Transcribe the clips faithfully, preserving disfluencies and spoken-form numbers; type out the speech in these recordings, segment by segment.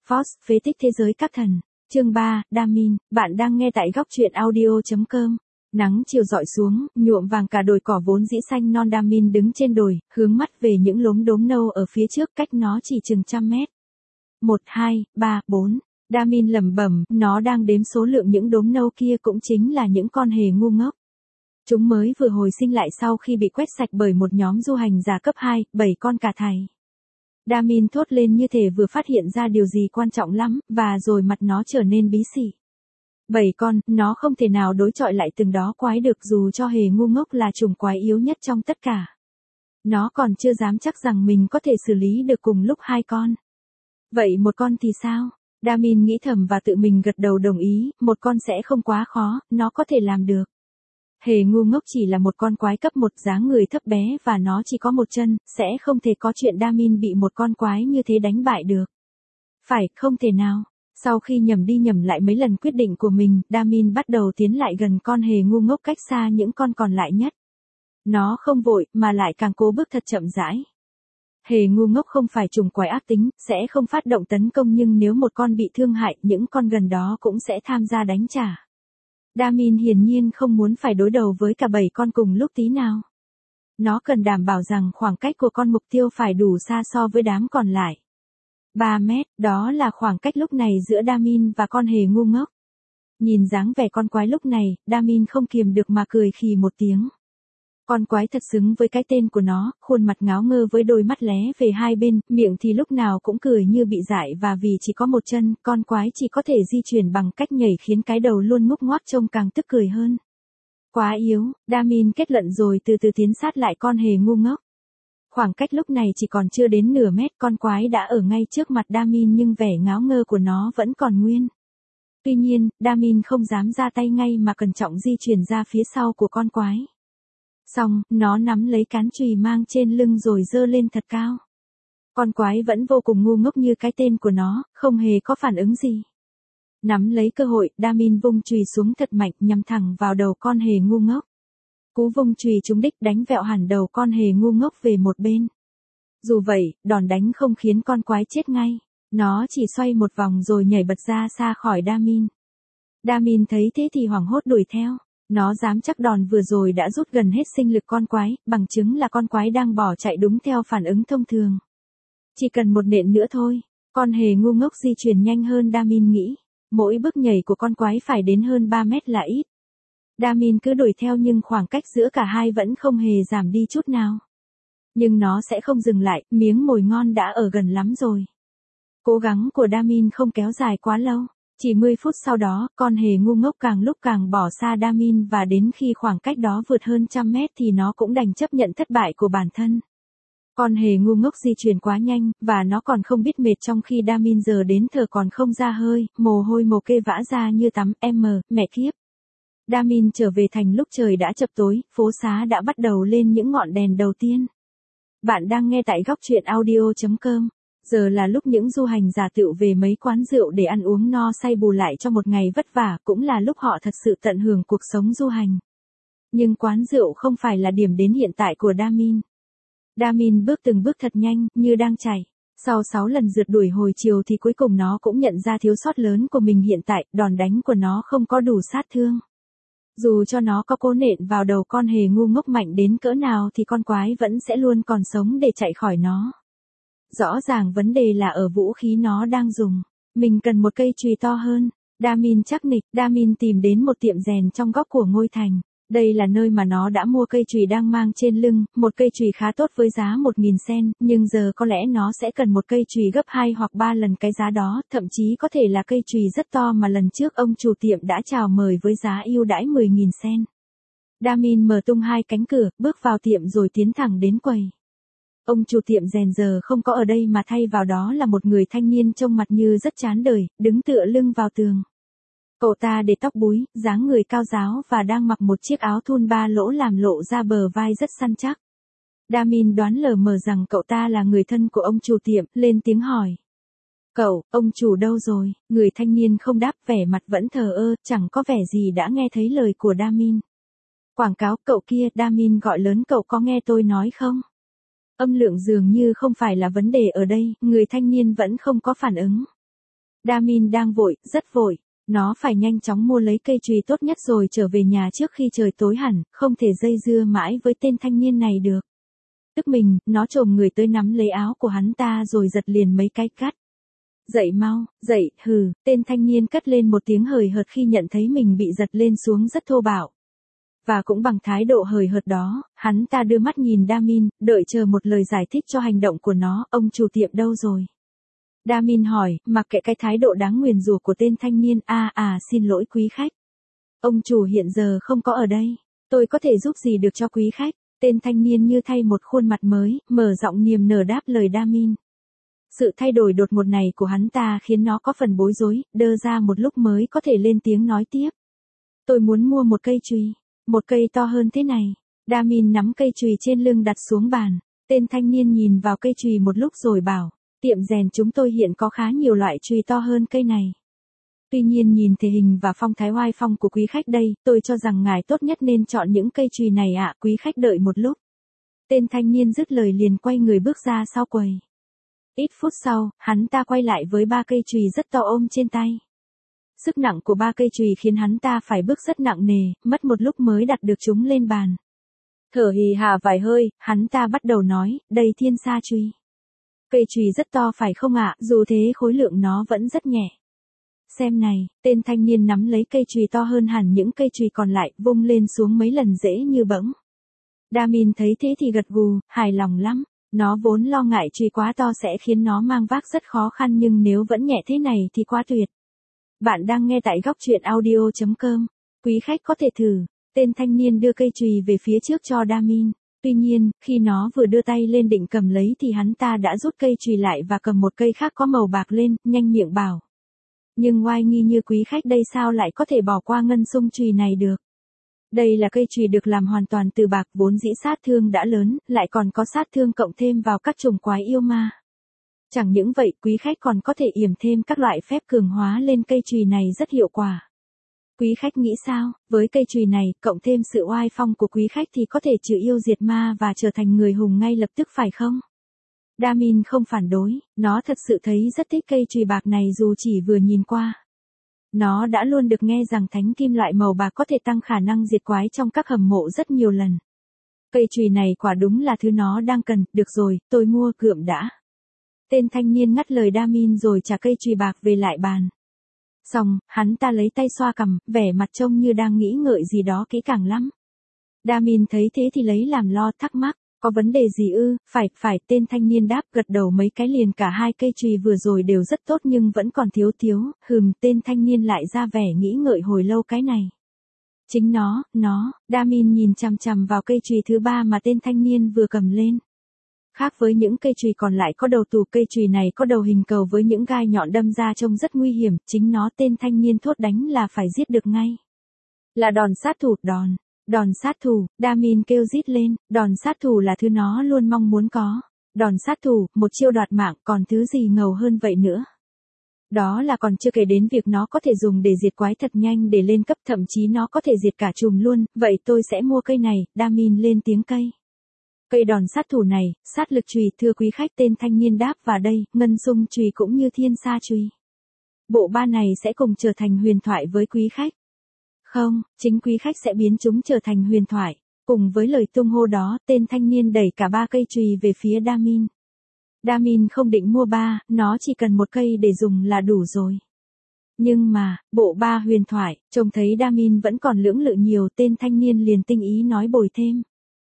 Force, phế tích thế giới các thần. Chương ba, Damin, bạn đang nghe tại góc truyện audio chấm com. Nắng chiều dọi xuống, nhuộm vàng cả đồi cỏ vốn dĩ xanh non. Damin đứng trên đồi, hướng mắt về những lốm đốm nâu ở phía trước, cách nó chỉ chừng trăm mét. Một, hai, ba, bốn. Damin lẩm bẩm, nó đang đếm số lượng những đốm nâu kia, cũng chính là những con hề ngu ngốc. Chúng mới vừa hồi sinh lại sau khi bị quét sạch bởi một nhóm du hành giả cấp hai, bảy con cả thảy. Damin thốt lên như thể vừa phát hiện ra điều gì quan trọng lắm, và rồi mặt nó trở nên bí xỉ. Bảy con, nó không thể nào đối chọi lại từng đó quái được, dù cho hề ngu ngốc là chủng quái yếu nhất trong tất cả. Nó còn chưa dám chắc rằng mình có thể xử lý được cùng lúc hai con. Vậy một con thì sao? Damin nghĩ thầm và tự mình gật đầu đồng ý, một con sẽ không quá khó, nó có thể làm được. Hề ngu ngốc chỉ là một con quái cấp một, dáng người thấp bé và nó chỉ có một chân, sẽ không thể có chuyện Damin bị một con quái như thế đánh bại được. Phải, không thể nào. Sau khi nhầm đi nhầm lại mấy lần quyết định của mình, Damin bắt đầu tiến lại gần con hề ngu ngốc cách xa những con còn lại nhất. Nó không vội, mà lại càng cố bước thật chậm rãi. Hề ngu ngốc không phải chủng quái ác tính, sẽ không phát động tấn công, nhưng nếu một con bị thương hại, những con gần đó cũng sẽ tham gia đánh trả. Damin hiển nhiên không muốn phải đối đầu với cả bảy con cùng lúc tí nào. Nó cần đảm bảo rằng khoảng cách của con mục tiêu phải đủ xa so với đám còn lại. ba mét, đó là khoảng cách lúc này giữa Damin và con hề ngu ngốc. Nhìn dáng vẻ con quái lúc này, Damin không kiềm được mà cười khì một tiếng. Con quái thật xứng với cái tên của nó, khuôn mặt ngáo ngơ với đôi mắt lé về hai bên, miệng thì lúc nào cũng cười như bị dại, và vì chỉ có một chân, con quái chỉ có thể di chuyển bằng cách nhảy, khiến cái đầu luôn ngúc ngoác trông càng tức cười hơn. Quá yếu, Damin kết luận rồi từ từ tiến sát lại con hề ngu ngốc. Khoảng cách lúc này chỉ còn chưa đến nửa mét, con quái đã ở ngay trước mặt Damin, nhưng vẻ ngáo ngơ của nó vẫn còn nguyên. Tuy nhiên, Damin không dám ra tay ngay mà cẩn trọng di chuyển ra phía sau của con quái. Xong, nó nắm lấy cán chùy mang trên lưng rồi giơ lên thật cao. Con quái vẫn vô cùng ngu ngốc như cái tên của nó, không hề có phản ứng gì. Nắm lấy cơ hội, Damin vung chùy xuống thật mạnh, nhắm thẳng vào đầu con hề ngu ngốc. Cú vung chùy trúng đích, đánh vẹo hẳn đầu con hề ngu ngốc về một bên. Dù vậy, đòn đánh không khiến con quái chết ngay. Nó chỉ xoay một vòng rồi nhảy bật ra xa khỏi Damin. Damin thấy thế thì hoảng hốt đuổi theo. Nó dám chắc đòn vừa rồi đã rút gần hết sinh lực con quái, bằng chứng là con quái đang bỏ chạy đúng theo phản ứng thông thường. Chỉ cần một nện nữa thôi, con hề ngu ngốc di chuyển nhanh hơn Damin nghĩ. Mỗi bước nhảy của con quái phải đến hơn ba mét là ít. Damin cứ đuổi theo nhưng khoảng cách giữa cả hai vẫn không hề giảm đi chút nào. Nhưng nó sẽ không dừng lại, miếng mồi ngon đã ở gần lắm rồi. Cố gắng của Damin không kéo dài quá lâu. Chỉ mười phút sau đó, con hề ngu ngốc càng lúc càng bỏ xa Damin, và đến khi khoảng cách đó vượt hơn trăm mét thì nó cũng đành chấp nhận thất bại của bản thân. Con hề ngu ngốc di chuyển quá nhanh, và nó còn không biết mệt, trong khi Damin giờ đến thở còn không ra hơi, mồ hôi mồ kê vã ra như tắm, em mẹ kiếp. Damin trở về thành lúc trời đã chập tối, phố xá đã bắt đầu lên những ngọn đèn đầu tiên. Bạn đang nghe tại góc truyện audio chấm com. Giờ là lúc những du hành giả tựu về mấy quán rượu để ăn uống no say bù lại cho một ngày vất vả, cũng là lúc họ thật sự tận hưởng cuộc sống du hành. Nhưng quán rượu không phải là điểm đến hiện tại của Damin. Damin bước từng bước thật nhanh, như đang chạy. Sau sáu lần rượt đuổi hồi chiều thì cuối cùng nó cũng nhận ra thiếu sót lớn của mình hiện tại, đòn đánh của nó không có đủ sát thương. Dù cho nó có cố nện vào đầu con hề ngu ngốc mạnh đến cỡ nào thì con quái vẫn sẽ luôn còn sống để chạy khỏi nó. Rõ ràng vấn đề là ở vũ khí nó đang dùng. Mình cần một cây chùy to hơn. Damin chắc nịch, Damin tìm đến một tiệm rèn trong góc của ngôi thành. Đây là nơi mà nó đã mua cây chùy đang mang trên lưng, một cây chùy khá tốt với giá một nghìn sen, nhưng giờ có lẽ nó sẽ cần một cây chùy gấp hai hoặc ba lần cái giá đó, thậm chí có thể là cây chùy rất to mà lần trước ông chủ tiệm đã chào mời với giá ưu đãi mười nghìn sen. Damin mở tung hai cánh cửa, bước vào tiệm rồi tiến thẳng đến quầy. Ông chủ tiệm rèn giờ không có ở đây mà thay vào đó là một người thanh niên trông mặt như rất chán đời, đứng tựa lưng vào tường. Cậu ta để tóc búi, dáng người cao ráo và đang mặc một chiếc áo thun ba lỗ làm lộ ra bờ vai rất săn chắc. Damin đoán lờ mờ rằng cậu ta là người thân của ông chủ tiệm, lên tiếng hỏi. Cậu, ông chủ đâu rồi? Người thanh niên không đáp, vẻ mặt vẫn thờ ơ, chẳng có vẻ gì đã nghe thấy lời của Damin. Quảng cáo, cậu kia, Damin gọi lớn, cậu có nghe tôi nói không? Âm lượng dường như không phải là vấn đề ở đây, người thanh niên vẫn không có phản ứng. Damin đang vội, rất vội. Nó phải nhanh chóng mua lấy cây chùy tốt nhất rồi trở về nhà trước khi trời tối hẳn, không thể dây dưa mãi với tên thanh niên này được. Tức mình, nó chồm người tới nắm lấy áo của hắn ta rồi giật liền mấy cái cắt. Dậy mau, dậy, hừ, tên thanh niên cất lên một tiếng hời hợt khi nhận thấy mình bị giật lên xuống rất thô bạo. Và cũng bằng thái độ hời hợt đó, hắn ta đưa mắt nhìn Damin, đợi chờ một lời giải thích cho hành động của nó. Ông chủ tiệm đâu rồi? Damin hỏi, mặc kệ cái thái độ đáng nguyền rủa của tên thanh niên. À à xin lỗi quý khách. Ông chủ hiện giờ không có ở đây. Tôi có thể giúp gì được cho quý khách? Tên thanh niên như thay một khuôn mặt mới, mở giọng niềm nở đáp lời Damin. Sự thay đổi đột ngột này của hắn ta khiến nó có phần bối rối, đơ ra một lúc mới có thể lên tiếng nói tiếp. Tôi muốn mua một cây chùy, một cây to hơn thế này. Damin nắm cây chùy trên lưng đặt xuống bàn. Tên thanh niên nhìn vào cây chùy một lúc rồi bảo, tiệm rèn chúng tôi hiện có khá nhiều loại chùy to hơn cây này. Tuy nhiên nhìn thể hình và phong thái oai phong của quý khách đây, tôi cho rằng ngài tốt nhất nên chọn những cây chùy này ạ. Quý khách đợi một lúc. Tên thanh niên dứt lời liền quay người bước ra sau quầy. Ít phút sau, hắn ta quay lại với ba cây chùy rất to ôm trên tay. Sức nặng của ba cây chùy khiến hắn ta phải bước rất nặng nề, mất một lúc mới đặt được chúng lên bàn. Thở hì hà vài hơi, hắn ta bắt đầu nói, đây thiên sa chùy. Cây chùy rất to phải không ạ, dù thế khối lượng nó vẫn rất nhẹ. Xem này, tên thanh niên nắm lấy cây chùy to hơn hẳn những cây chùy còn lại, vung lên xuống mấy lần dễ như bỗng. Damin thấy thế thì gật gù, hài lòng lắm. Nó vốn lo ngại chùy quá to sẽ khiến nó mang vác rất khó khăn nhưng nếu vẫn nhẹ thế này thì quá tuyệt. Bạn đang nghe tại góc truyện audio chấm com. Quý khách có thể thử. Tên thanh niên đưa cây chùy về phía trước cho Damin. Tuy nhiên, khi nó vừa đưa tay lên định cầm lấy thì hắn ta đã rút cây chùy lại và cầm một cây khác có màu bạc lên, nhanh miệng bảo. Nhưng oai nghi như quý khách đây sao lại có thể bỏ qua ngân sung chùy này được. Đây là cây chùy được làm hoàn toàn từ bạc vốn dĩ sát thương đã lớn, lại còn có sát thương cộng thêm vào các chủng quái yêu ma. Chẳng những vậy, quý khách còn có thể yểm thêm các loại phép cường hóa lên cây chùy này rất hiệu quả. Quý khách nghĩ sao, với cây chùy này, cộng thêm sự oai phong của quý khách thì có thể trừ yêu diệt ma và trở thành người hùng ngay lập tức phải không? Damin không phản đối, nó thật sự thấy rất thích cây chùy bạc này dù chỉ vừa nhìn qua. Nó đã luôn được nghe rằng thánh kim loại màu bạc có thể tăng khả năng diệt quái trong các hầm mộ rất nhiều lần. Cây chùy này quả đúng là thứ nó đang cần, được rồi, tôi mua cượm đã. Tên thanh niên ngắt lời Damin rồi trả cây chùy bạc về lại bàn. Xong, hắn ta lấy tay xoa cằm, vẻ mặt trông như đang nghĩ ngợi gì đó kỹ càng lắm. Damin thấy thế thì lấy làm lo thắc mắc, có vấn đề gì ư? Phải, phải, tên thanh niên đáp gật đầu mấy cái liền cả hai cây chùy vừa rồi đều rất tốt nhưng vẫn còn thiếu thiếu, hừm, tên thanh niên lại ra vẻ nghĩ ngợi hồi lâu cái này. Chính nó, nó, Damin nhìn chằm chằm vào cây chùy thứ ba mà tên thanh niên vừa cầm lên. Khác với những cây chùy còn lại có đầu tù, cây chùy này có đầu hình cầu với những gai nhọn đâm ra trông rất nguy hiểm, chính nó tên thanh niên thốt đánh là phải giết được ngay. Là đòn sát thủ, đòn, đòn sát thủ, Damin kêu rít lên, đòn sát thủ là thứ nó luôn mong muốn có. Đòn sát thủ, một chiêu đoạt mạng, còn thứ gì ngầu hơn vậy nữa. Đó là còn chưa kể đến việc nó có thể dùng để diệt quái thật nhanh để lên cấp, thậm chí nó có thể diệt cả chùm luôn, vậy tôi sẽ mua cây này, Damin lên tiếng cây. Cây đòn sát thủ này, sát lực chùy, thưa quý khách, tên thanh niên đáp, và đây, ngân sung chùy cũng như thiên sa chùy. Bộ ba này sẽ cùng trở thành huyền thoại với quý khách. Không, chính quý khách sẽ biến chúng trở thành huyền thoại. Cùng với lời tung hô đó, tên thanh niên đẩy cả ba cây chùy về phía Damin. Damin không định mua ba, nó chỉ cần một cây để dùng là đủ rồi. Nhưng mà, bộ ba huyền thoại, trông thấy Damin vẫn còn lưỡng lự nhiều, tên thanh niên liền tinh ý nói bồi thêm.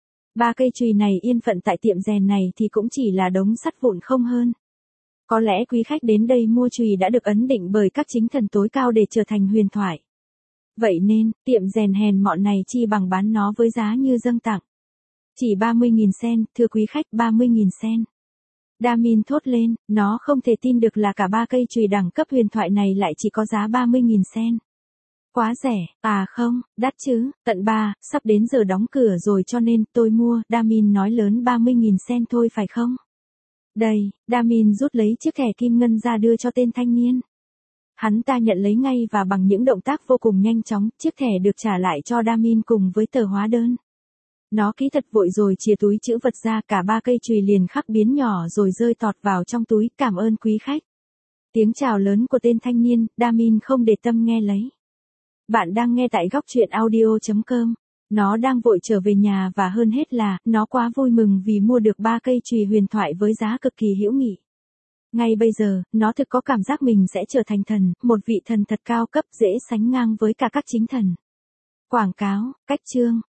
Ba cây chùy này yên phận tại tiệm rèn này thì cũng chỉ là đống sắt vụn không hơn. Có lẽ quý khách đến đây mua chùy đã được ấn định bởi các chính thần tối cao để trở thành huyền thoại. Vậy nên, tiệm rèn hèn mọn này chi bằng bán nó với giá như dâng tặng. Chỉ ba mươi nghìn sen, thưa quý khách, ba mươi nghìn sen. Damin thốt lên, nó không thể tin được là cả ba cây chùy đẳng cấp huyền thoại này lại chỉ có giá ba mươi nghìn sen. Quá rẻ, à không, đắt chứ, tận ba, sắp đến giờ đóng cửa rồi cho nên tôi mua, Damin nói lớn, ba mươi nghìn sen thôi phải không? Đây, Damin rút lấy chiếc thẻ kim ngân ra đưa cho tên thanh niên. Hắn ta nhận lấy ngay và bằng những động tác vô cùng nhanh chóng, chiếc thẻ được trả lại cho Damin cùng với tờ hóa đơn. Nó ký thật vội rồi chìa túi trữ vật ra, cả ba cây chùy liền khắc biến nhỏ rồi rơi tọt vào trong túi, cảm ơn quý khách. Tiếng chào lớn của tên thanh niên, Damin không để tâm nghe lấy. Bạn đang nghe tại góc truyện audio.com. Nó đang vội trở về nhà và hơn hết là, nó quá vui mừng vì mua được ba cây chùy huyền thoại với giá cực kỳ hữu nghị. Ngay bây giờ, nó thực có cảm giác mình sẽ trở thành thần, một vị thần thật cao cấp dễ sánh ngang với cả các chính thần. Quảng cáo, cách chương.